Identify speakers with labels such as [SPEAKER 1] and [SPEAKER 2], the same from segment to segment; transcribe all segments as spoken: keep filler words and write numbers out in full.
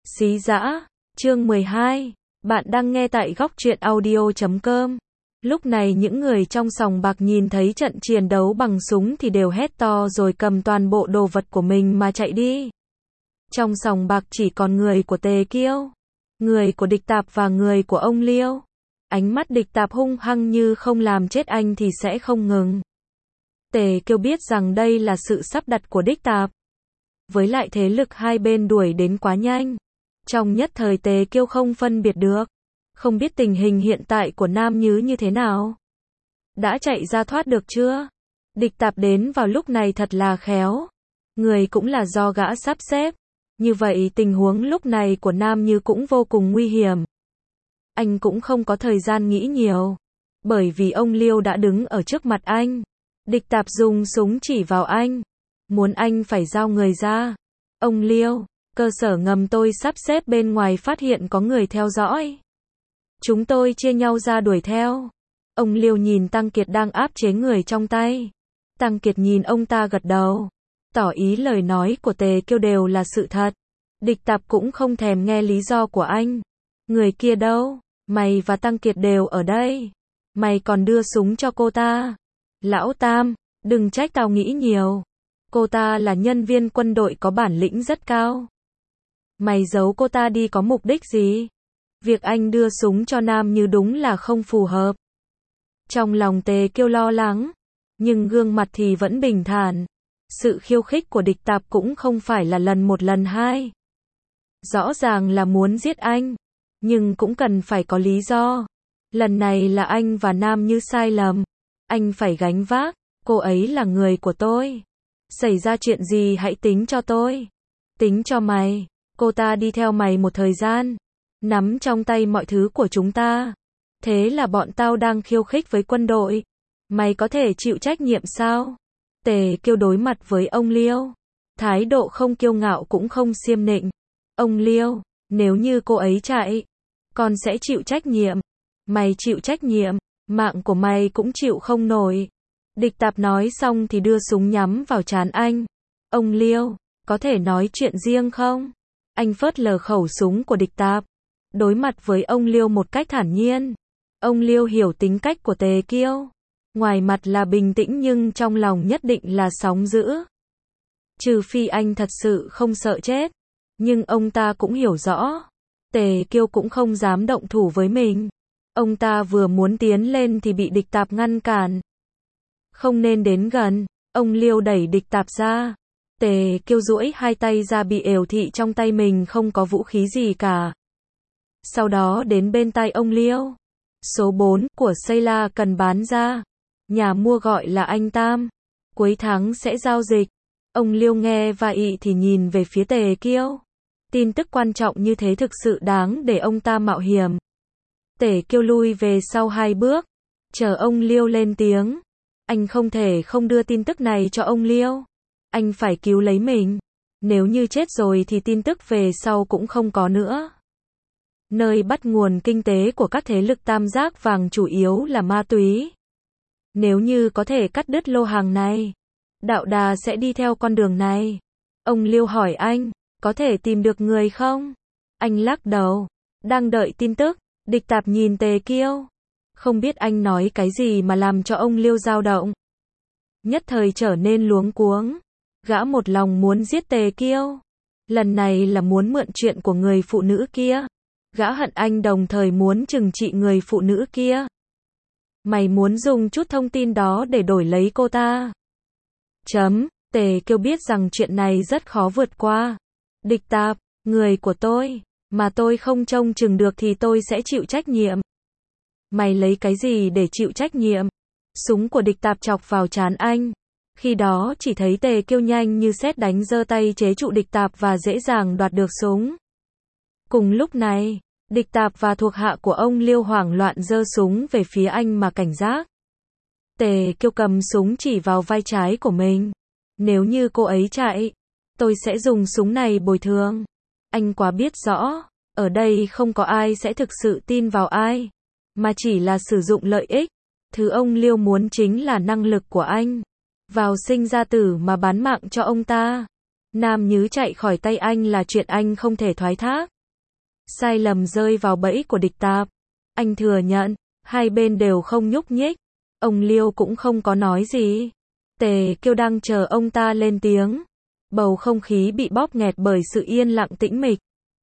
[SPEAKER 1] Xí dã, chương mười hai. Bạn đang nghe tại góc truyện audio chấm com. Lúc này những người trong sòng bạc nhìn thấy trận chiến đấu bằng súng thì đều hét to rồi cầm toàn bộ đồ vật của mình mà chạy đi. Trong sòng bạc chỉ còn người của Tề Kiêu, người của Địch Tạp và người của ông Liêu. Ánh mắt Địch Tạp hung hăng như không làm chết anh thì sẽ không ngừng. Tề Kiêu biết rằng đây là sự sắp đặt của Địch Tạp. Với lại thế lực hai bên đuổi đến quá nhanh. Trong nhất thời Tề Kiêu không phân biệt được. Không biết tình hình hiện tại của Nam Nhứ như thế nào. Đã chạy ra thoát được chưa? Địch Tạp đến vào lúc này thật là khéo. Người cũng là do gã sắp xếp. Như vậy tình huống lúc này của Nam Nhứ cũng vô cùng nguy hiểm. Anh cũng không có thời gian nghĩ nhiều. Bởi vì ông Liêu đã đứng ở trước mặt anh. Địch Tạp dùng súng chỉ vào anh. Muốn anh phải giao người ra. Ông Liêu, cơ sở ngầm tôi sắp xếp bên ngoài phát hiện có người theo dõi. Chúng tôi chia nhau ra đuổi theo. Ông Liêu nhìn Tăng Kiệt đang áp chế người trong tay. Tăng Kiệt nhìn ông ta gật đầu. Tỏ ý lời nói của Tề Kiêu đều là sự thật. Địch Tạp cũng không thèm nghe lý do của anh. Người kia đâu? Mày và Tăng Kiệt đều ở đây. Mày còn đưa súng cho cô ta. Lão Tam, đừng trách tao nghĩ nhiều. Cô ta là nhân viên quân đội có bản lĩnh rất cao. Mày giấu cô ta đi có mục đích gì? Việc anh đưa súng cho Nam Như đúng là không phù hợp. Trong lòng Tề Kiêu lo lắng, nhưng gương mặt thì vẫn bình thản. Sự khiêu khích của Địch Tạp cũng không phải là lần một lần hai. Rõ ràng là muốn giết anh, nhưng cũng cần phải có lý do. Lần này là anh và Nam Như sai lầm. Anh phải gánh vác, cô ấy là người của tôi. Xảy ra chuyện gì hãy tính cho tôi. Tính cho mày, cô ta đi theo mày một thời gian. Nắm trong tay mọi thứ của chúng ta. Thế là bọn tao đang khiêu khích với quân đội. Mày có thể chịu trách nhiệm sao? Tề Kiêu đối mặt với ông Liêu. Thái độ không kiêu ngạo cũng không xiêm nịnh. Ông Liêu, nếu như cô ấy chạy, con sẽ chịu trách nhiệm. Mày chịu trách nhiệm, mạng của mày cũng chịu không nổi. Địch Tạp nói xong thì đưa súng nhắm vào trán anh. Ông Liêu, có thể nói chuyện riêng không? Anh phớt lờ khẩu súng của Địch Tạp. Đối mặt với ông Liêu một cách thản nhiên. Ông Liêu hiểu tính cách của Tề Kiêu. Ngoài mặt là bình tĩnh nhưng trong lòng nhất định là sóng dữ. Trừ phi anh thật sự không sợ chết. Nhưng ông ta cũng hiểu rõ. Tề Kiêu cũng không dám động thủ với mình. Ông ta vừa muốn tiến lên thì bị Địch Tạp ngăn cản. Không nên đến gần. Ông Liêu đẩy Địch Tạp ra. Tề Kiêu duỗi hai tay ra bị ều thị trong tay mình không có vũ khí gì cả. Sau đó đến bên tay ông Liêu. Số bốn của Sayla cần bán ra. Nhà mua gọi là anh Tam. Cuối tháng sẽ giao dịch. Ông Liêu nghe vậy thì nhìn về phía Tề Kiêu. Tin tức quan trọng như thế thực sự đáng để ông ta mạo hiểm. Tề Kiêu lui về sau hai bước. Chờ ông Liêu lên tiếng. Anh không thể không đưa tin tức này cho ông Liêu. Anh phải cứu lấy mình. Nếu như chết rồi thì tin tức về sau cũng không có nữa. Nơi bắt nguồn kinh tế của các thế lực tam giác vàng chủ yếu là ma túy. Nếu như có thể cắt đứt lô hàng này, Đạo Đà sẽ đi theo con đường này. Ông Liêu hỏi anh, có thể tìm được người không? Anh lắc đầu, đang đợi tin tức. Địch Tạp nhìn Tề Kiêu. Không biết anh nói cái gì mà làm cho ông Liêu dao động. Nhất thời trở nên luống cuống. Gã một lòng muốn giết Tề Kiêu. Lần này là muốn mượn chuyện của người phụ nữ kia. Gã hận anh đồng thời muốn trừng trị người phụ nữ kia. Mày muốn dùng chút thông tin đó để đổi lấy cô ta. Chấm, Tề Kiêu biết rằng chuyện này rất khó vượt qua. Địch Tạp, người của tôi, mà tôi không trông chừng được thì tôi sẽ chịu trách nhiệm. Mày lấy cái gì để chịu trách nhiệm? Súng của Địch Tạp chọc vào trán anh. Khi đó chỉ thấy Tề Kiêu nhanh như sét đánh giơ tay chế trụ Địch Tạp và dễ dàng đoạt được súng. Cùng lúc này, Địch Tạp và thuộc hạ của ông Liêu hoảng loạn giơ súng về phía anh mà cảnh giác. Tề Kiêu cầm súng chỉ vào vai trái của mình. Nếu như cô ấy chạy, tôi sẽ dùng súng này bồi thường. Anh quá biết rõ, ở đây không có ai sẽ thực sự tin vào ai, mà chỉ là sử dụng lợi ích. Thứ ông Liêu muốn chính là năng lực của anh. Vào sinh ra tử mà bán mạng cho ông ta. Nam Nhứ chạy khỏi tay anh là chuyện anh không thể thoái thác. sai lầm rơi vào bẫy của địch tạp. Anh thừa nhận, hai bên đều không nhúc nhích. Ông Liêu cũng không có nói gì. Tề Kiêu đang chờ ông ta lên tiếng. Bầu không khí bị bóp nghẹt bởi sự yên lặng tĩnh mịch.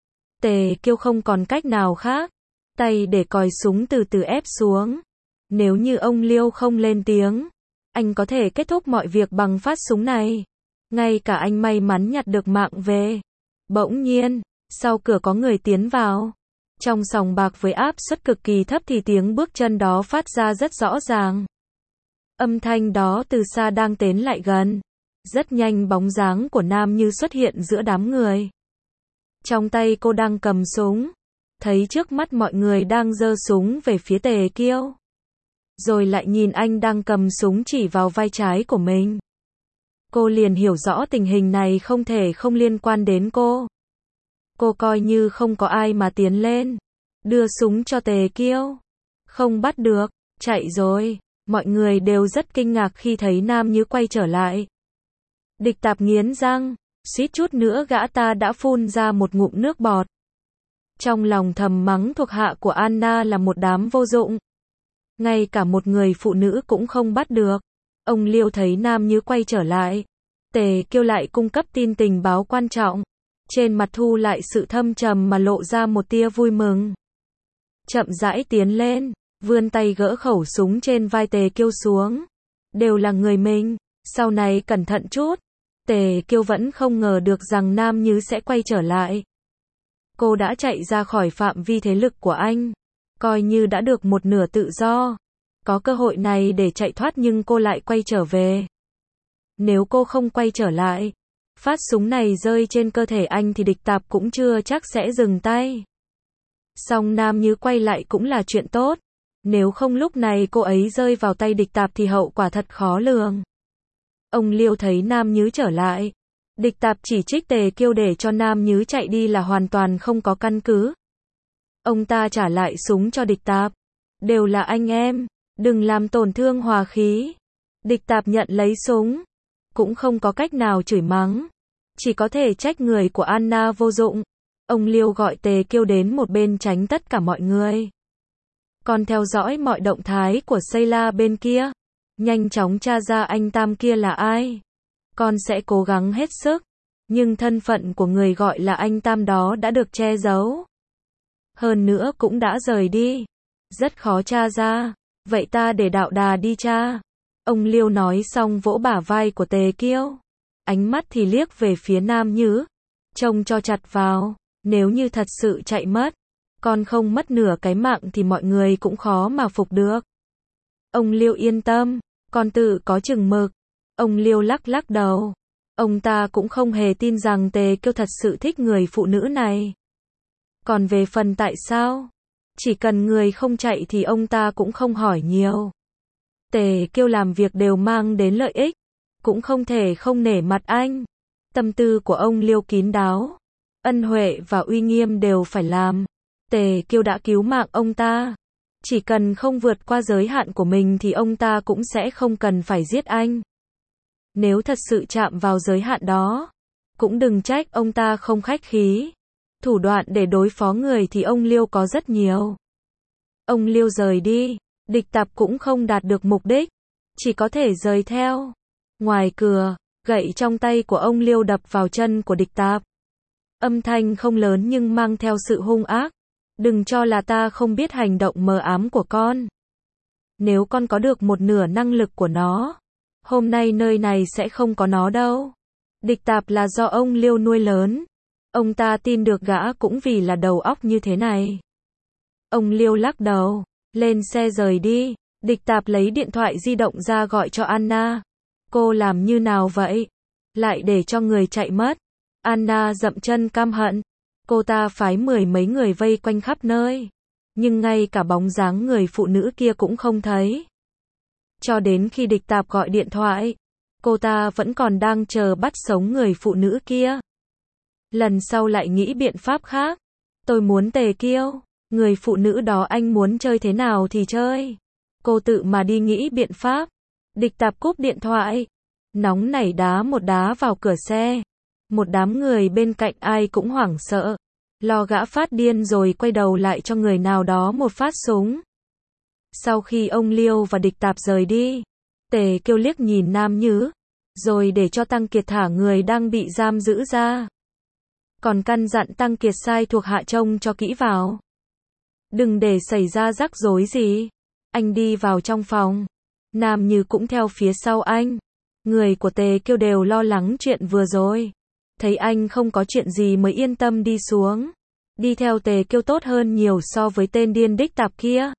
[SPEAKER 1] Tề Kiêu không còn cách nào khác. Tay để còi súng từ từ ép xuống. Nếu như ông Liêu không lên tiếng, anh có thể kết thúc mọi việc bằng phát súng này. Ngay cả anh may mắn nhặt được mạng về. Bỗng nhiên, sau cửa có người tiến vào. Trong sòng bạc với áp suất cực kỳ thấp thì tiếng bước chân đó phát ra rất rõ ràng. Âm thanh đó từ xa đang tiến lại gần. Rất nhanh bóng dáng của Nam Như xuất hiện giữa đám người. Trong tay cô đang cầm súng. Thấy trước mắt mọi người đang giơ súng về phía Tề Kiêu. Rồi lại nhìn anh đang cầm súng chỉ vào vai trái của mình. Cô liền hiểu rõ tình hình này không thể không liên quan đến cô. Cô coi như không có ai mà tiến lên. Đưa súng cho Tề Kiêu. Không bắt được, chạy rồi. Mọi người đều rất kinh ngạc khi thấy Nam Như quay trở lại. Địch Tạp nghiến răng, suýt chút nữa gã ta đã phun ra một ngụm nước bọt. Trong lòng thầm mắng thuộc hạ của Anna là một đám vô dụng. Ngay cả một người phụ nữ cũng không bắt được. Ông Liêu thấy Nam Như quay trở lại. Tề Kiêu lại cung cấp tin tình báo quan trọng. Trên mặt thu lại sự thâm trầm mà lộ ra một tia vui mừng. Chậm rãi tiến lên, vươn tay gỡ khẩu súng trên vai Tề Kiêu xuống. Đều là người mình, sau này cẩn thận chút. Tề Kiêu vẫn không ngờ được rằng Nam Như sẽ quay trở lại. Cô đã chạy ra khỏi phạm vi thế lực của anh. Coi như đã được một nửa tự do. Có cơ hội này để chạy thoát nhưng cô lại quay trở về. Nếu cô không quay trở lại, phát súng này rơi trên cơ thể anh thì Địch Tạp cũng chưa chắc sẽ dừng tay. Song Nam Như quay lại cũng là chuyện tốt. Nếu không lúc này cô ấy rơi vào tay Địch Tạp thì hậu quả thật khó lường. Ông Liêu thấy Nam Như trở lại. Địch Tạp chỉ trích Tề Kiêu để cho Nam Như chạy đi là hoàn toàn không có căn cứ. Ông ta trả lại súng cho Địch Tạp. Đều là anh em, đừng làm tổn thương hòa khí. Địch Tạp nhận lấy súng. Cũng không có cách nào chửi mắng. Chỉ có thể trách người của Anna vô dụng. Ông Liêu gọi Tề Kiêu đến một bên tránh tất cả mọi người. Còn theo dõi mọi động thái của Sheila bên kia. Nhanh chóng tra ra anh Tam kia là ai. Con sẽ cố gắng hết sức. Nhưng thân phận của người gọi là anh Tam đó đã được che giấu. Hơn nữa cũng đã rời đi. Rất khó tra ra. Vậy ta để đạo đà đi tra. Ông Liêu nói xong vỗ bả vai của Tề Kiêu. Ánh mắt thì liếc về phía Nam Như. Trông cho chặt vào. Nếu như thật sự chạy mất. Con không mất nửa cái mạng thì mọi người cũng khó mà phục được. Ông Liêu yên tâm. Con tự có chừng mực. Ông Liêu lắc lắc đầu. Ông ta cũng không hề tin rằng Tề Kiêu thật sự thích người phụ nữ này. Còn về phần tại sao? Chỉ cần người không chạy thì ông ta cũng không hỏi nhiều. Tề Kiêu làm việc đều mang đến lợi ích. Cũng không thể không nể mặt anh. Tâm tư của ông Liêu kín đáo. Ân huệ và uy nghiêm đều phải làm. Tề Kiêu đã cứu mạng ông ta. Chỉ cần không vượt qua giới hạn của mình thì ông ta cũng sẽ không cần phải giết anh. Nếu thật sự chạm vào giới hạn đó, cũng đừng trách ông ta không khách khí. Thủ đoạn để đối phó người thì ông Liêu có rất nhiều. Ông Liêu rời đi, Địch Tạp cũng không đạt được mục đích, chỉ có thể rời theo. Ngoài cửa, gậy trong tay của ông Liêu đập vào chân của Địch Tạp. Âm thanh không lớn nhưng mang theo sự hung ác. Đừng cho là ta không biết hành động mờ ám của con. Nếu con có được một nửa năng lực của nó, hôm nay nơi này sẽ không có nó đâu. Địch Tạp là do ông Liêu nuôi lớn. Ông ta tin được gã cũng vì là đầu óc như thế này. Ông Liêu lắc đầu, lên xe rời đi. Địch Tạp lấy điện thoại di động ra gọi cho Anna. Cô làm như nào vậy? Lại để cho người chạy mất. Anna dậm chân căm hận. Cô ta phái mười mấy người vây quanh khắp nơi. Nhưng ngay cả bóng dáng người phụ nữ kia cũng không thấy. Cho đến khi Địch Tạp gọi điện thoại, cô ta vẫn còn đang chờ bắt sống người phụ nữ kia. Lần sau lại nghĩ biện pháp khác. Tôi muốn Tề Kiêu. Người phụ nữ đó anh muốn chơi thế nào thì chơi. Cô tự mà đi nghĩ biện pháp. Địch Tạp cúp điện thoại. Nóng nảy đá một đá vào cửa xe. Một đám người bên cạnh ai cũng hoảng sợ. lo gã phát điên rồi quay đầu lại cho người nào đó một phát súng. Sau khi ông Liêu và Địch Tạp rời đi, Tề Kiêu liếc nhìn Nam Nhứ, rồi để cho Tăng Kiệt thả người đang bị giam giữ ra. Còn căn dặn Tăng Kiệt sai thuộc hạ trông cho kỹ vào. Đừng để xảy ra rắc rối gì. Anh đi vào trong phòng. Nam Như cũng theo phía sau anh. Người của Tề Kiêu đều lo lắng chuyện vừa rồi. Thấy anh không có chuyện gì mới yên tâm đi xuống. Đi theo Tề Kiêu tốt hơn nhiều so với tên điên Đích Tạp kia.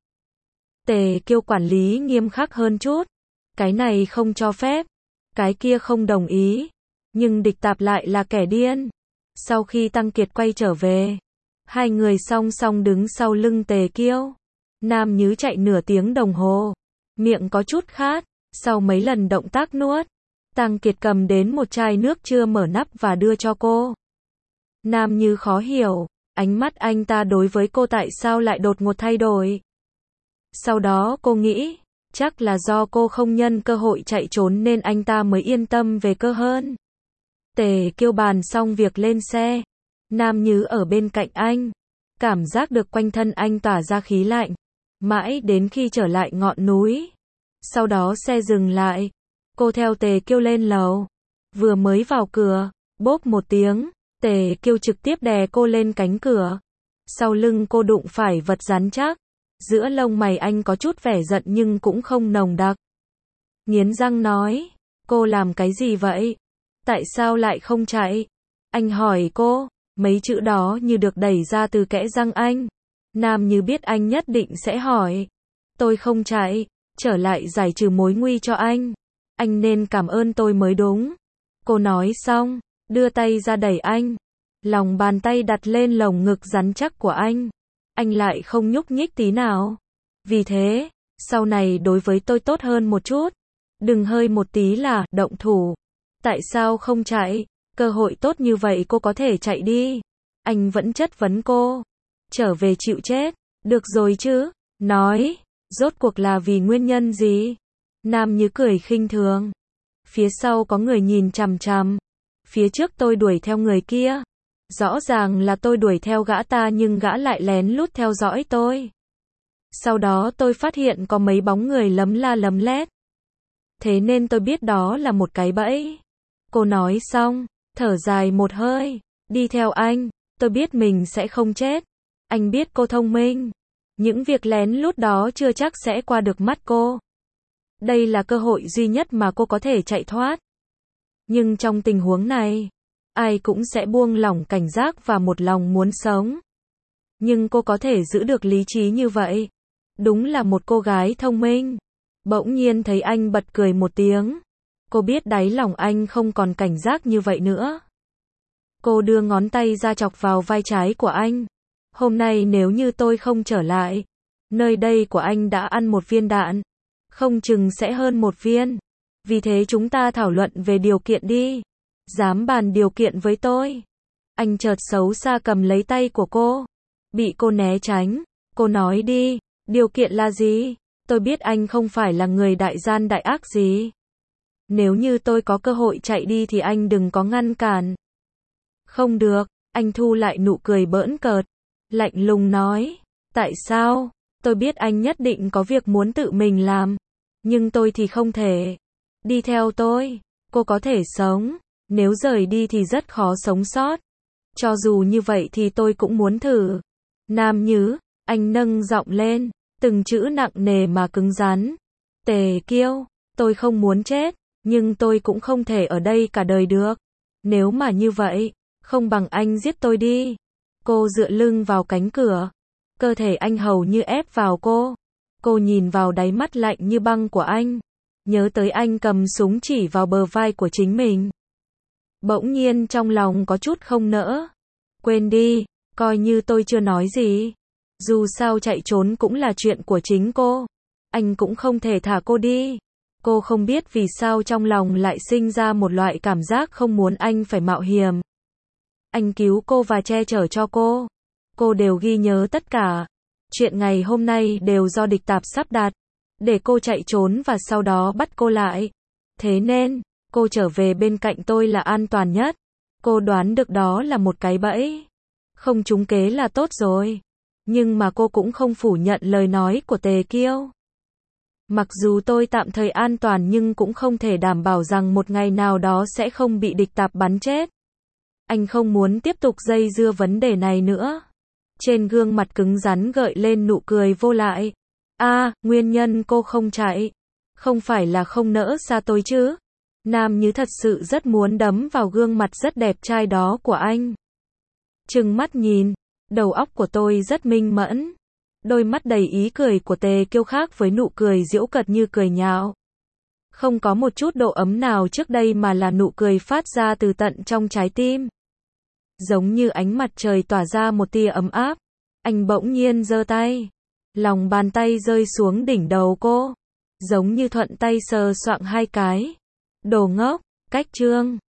[SPEAKER 1] Tề Kiêu quản lý nghiêm khắc hơn chút. Cái này không cho phép. Cái kia không đồng ý. Nhưng Địch Tạp lại là kẻ điên. Sau khi Tăng Kiệt quay trở về, hai người song song đứng sau lưng Tề Kiêu. Nam Nhứ chạy nửa tiếng đồng hồ. Miệng có chút khát. Sau mấy lần động tác nuốt, Tăng Kiệt cầm đến một chai nước chưa mở nắp và đưa cho cô. Nam Như khó hiểu, ánh mắt anh ta đối với cô tại sao lại đột ngột thay đổi. Sau đó cô nghĩ, chắc là do cô không nhân cơ hội chạy trốn nên anh ta mới yên tâm về cơ hơn. Tề Kiêu bàn xong việc lên xe. Nam Như ở bên cạnh anh. Cảm giác được quanh thân anh tỏa ra khí lạnh. Mãi đến khi trở lại ngọn núi. Sau đó xe dừng lại. Cô theo Tề Kiêu lên lầu. Vừa mới vào cửa, bốp một tiếng, Tề Kiêu trực tiếp đè cô lên cánh cửa. Sau lưng cô đụng phải vật rắn chắc. Giữa lông mày anh có chút vẻ giận nhưng cũng không nồng đặc. Nghiến răng nói, cô làm cái gì vậy? Tại sao lại không chạy? Anh hỏi cô, mấy chữ đó như được đẩy ra từ kẽ răng anh. Nam Như biết anh nhất định sẽ hỏi. Tôi không chạy, trở lại giải trừ mối nguy cho anh. Anh nên cảm ơn tôi mới đúng. Cô nói xong, đưa tay ra đẩy anh. Lòng bàn tay đặt lên lồng ngực rắn chắc của anh. Anh lại không nhúc nhích tí nào. Vì thế, sau này đối với tôi tốt hơn một chút. Đừng hơi một tí là động thủ. Tại sao không chạy? Cơ hội tốt như vậy cô có thể chạy đi. Anh vẫn chất vấn cô. Trở về chịu chết. Được rồi chứ. Nói. Rốt cuộc là vì nguyên nhân gì? Nam Như cười khinh thường. Phía sau có người nhìn chằm chằm. Phía trước tôi đuổi theo người kia. Rõ ràng là tôi đuổi theo gã ta nhưng gã lại lén lút theo dõi tôi. Sau đó tôi phát hiện có mấy bóng người lấm la lấm lét. Thế nên tôi biết đó là một cái bẫy. Cô nói xong, thở dài một hơi. Đi theo anh, tôi biết mình sẽ không chết. Anh biết cô thông minh. Những việc lén lút đó chưa chắc sẽ qua được mắt cô. Đây là cơ hội duy nhất mà cô có thể chạy thoát. Nhưng trong tình huống này, ai cũng sẽ buông lỏng cảnh giác và một lòng muốn sống. Nhưng cô có thể giữ được lý trí như vậy. Đúng là một cô gái thông minh. Bỗng nhiên thấy anh bật cười một tiếng. Cô biết đáy lòng anh không còn cảnh giác như vậy nữa. Cô đưa ngón tay ra chọc vào vai trái của anh. Hôm nay nếu như tôi không trở lại, nơi đây của anh đã ăn một viên đạn. Không chừng sẽ hơn một viên. Vì thế chúng ta thảo luận về điều kiện đi. Dám bàn điều kiện với tôi. Anh chợt xấu xa cầm lấy tay của cô. Bị cô né tránh. Cô nói đi, điều kiện là gì? Tôi biết anh không phải là người đại gian đại ác gì. Nếu như tôi có cơ hội chạy đi thì anh đừng có ngăn cản. Không được, anh thu lại nụ cười bỡn cợt. Lạnh lùng nói. Tại sao? Tôi biết anh nhất định có việc muốn tự mình làm. Nhưng tôi thì không thể. Đi theo tôi. Cô có thể sống. Nếu rời đi thì rất khó sống sót. Cho dù như vậy thì tôi cũng muốn thử. Nam Nhứ, anh nâng giọng lên. Từng chữ nặng nề mà cứng rắn. Tề Kiêu, tôi không muốn chết. Nhưng tôi cũng không thể ở đây cả đời được. Nếu mà như vậy, không bằng anh giết tôi đi. Cô dựa lưng vào cánh cửa. Cơ thể anh hầu như ép vào cô. Cô nhìn vào đáy mắt lạnh như băng của anh. Nhớ tới anh cầm súng chỉ vào bờ vai của chính mình. Bỗng nhiên trong lòng có chút không nỡ. Quên đi, coi như tôi chưa nói gì. Dù sao chạy trốn cũng là chuyện của chính cô. Anh cũng không thể thả cô đi. Cô không biết vì sao trong lòng lại sinh ra một loại cảm giác không muốn anh phải mạo hiểm. Anh cứu cô và che chở cho cô. Cô đều ghi nhớ tất cả. Chuyện ngày hôm nay đều do Địch Tạp sắp đặt. Để cô chạy trốn và sau đó bắt cô lại. Thế nên, cô trở về bên cạnh tôi là an toàn nhất. Cô đoán được đó là một cái bẫy. Không trúng kế là tốt rồi. Nhưng mà cô cũng không phủ nhận lời nói của Tề Kiêu. Mặc dù tôi tạm thời an toàn nhưng cũng không thể đảm bảo rằng một ngày nào đó sẽ không bị địch tạp bắn chết. Anh không muốn tiếp tục dây dưa vấn đề này nữa. Trên gương mặt cứng rắn gợi lên nụ cười vô lại. À, nguyên nhân cô không chạy. Không phải là không nỡ xa tôi chứ. Nam Như thật sự rất muốn đấm vào gương mặt rất đẹp trai đó của anh. Trừng mắt nhìn, đầu óc của tôi rất minh mẫn. Đôi mắt đầy ý cười của Tề Kiêu khác với nụ cười giễu cợt như cười nhạo. Không có một chút độ ấm nào trước đây mà là nụ cười phát ra từ tận trong trái tim. Giống như ánh mặt trời tỏa ra một tia ấm áp. Anh bỗng nhiên giơ tay. Lòng bàn tay rơi xuống đỉnh đầu cô. Giống như thuận tay sờ soạng hai cái. Đồ ngốc, cách trương.